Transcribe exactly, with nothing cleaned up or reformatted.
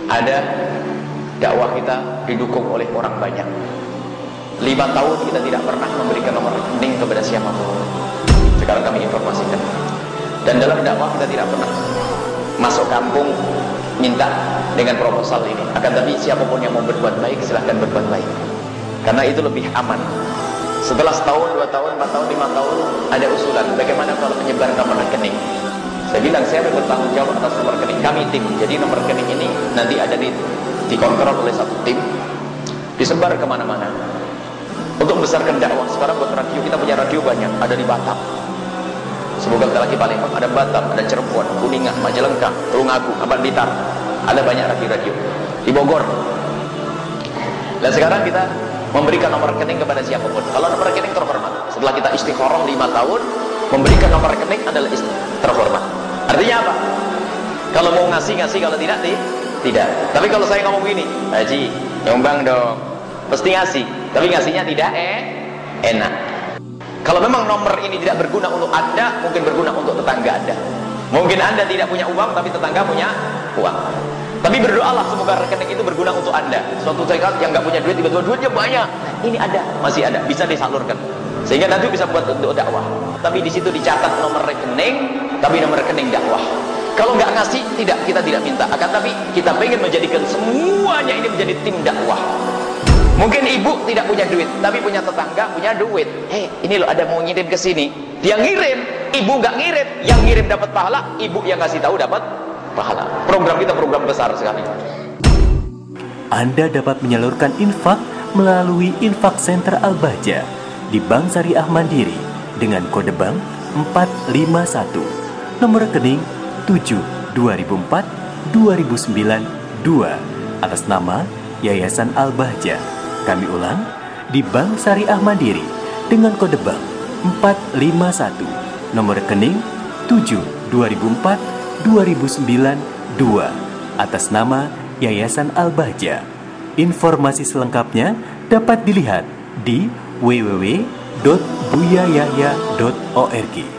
ada dakwah kita didukung oleh orang banyak. Lima tahun kita tidak pernah memberikan nomor rekening kepada siapapun. Sekarang kami informasikan. Dan dalam dakwah kita tidak pernah masuk kampung minta dengan proposal ini. Akan tapi siapapun yang mau berbuat baik, silahkan berbuat baik. Karena itu lebih aman. Setelah setahun, dua tahun, empat tahun, lima tahun, ada usulan. Bagaimana kalau menyebar nomor rekening? Saya bilang, saya bertanggung jawab atas nomor rekening. Kami tim. Jadi nomor rekening ini nanti ada di dikontrol oleh satu tim, disebar kemana-mana. Untuk membesarkan dakwah. Sekarang buat radio, kita punya radio banyak. Ada di Batam, semoga kita lagi Palembang, ada Batam, ada Cirebon, Kuningan, Majalengka, Tulungagung, Blitar. Ada banyak radio-radio di Bogor. Dan sekarang kita memberikan nomor rekening kepada siapapun. Kalau nomor rekening terhormat, setelah kita istikharah lima tahun, memberikan nomor rekening adalah terhormat. Artinya apa? Kalau mau ngasih-ngasih, kalau tidak, tidak. Tapi kalau saya ngomong gini, Haji, nyumbang dong, pasti ngasih. Tapi ngasihnya tidak eh enak. Kalau memang nomor ini tidak berguna untuk Anda, mungkin berguna untuk tetangga Anda. Mungkin Anda tidak punya uang, tapi tetangga punya uang. Tapi berdoalah semoga rekening itu berguna untuk Anda. Suatu saat yang nggak punya duit, tiba-tiba duitnya banyak. Ini ada, masih ada, bisa disalurkan. Sehingga nanti bisa buat untuk dakwah. Tapi di situ dicatat nomor rekening, tapi nomor rekening dakwah. Kalau nggak ngasih, tidak, kita tidak minta. Akan tapi kita pengen menjadikan semuanya ini menjadi tim dakwah. Mungkin ibu tidak punya duit, tapi punya tetangga punya duit. Hei, ini loh ada mau ngirim ke sini. Dia ngirim, ibu nggak ngirim. Yang ngirim dapat pahala, ibu yang ngasih tahu dapat pahala. Program kita program besar sekali. Anda dapat menyalurkan infak melalui Infak Center Al-Bahjah di Bank Syariah Mandiri dengan kode bank empat lima satu, nomor rekening tujuh dua ribu empat dua ribu sembilan dua atas nama Yayasan Al-Bahjah. Kami ulang, di Bank Syariah Mandiri dengan kode bank empat lima satu, nomor rekening tujuh dua ribu empat dua ribu sembilan dua atas nama Yayasan Al-Bahjah. Informasi selengkapnya dapat dilihat di w w w titik buya yahya titik org.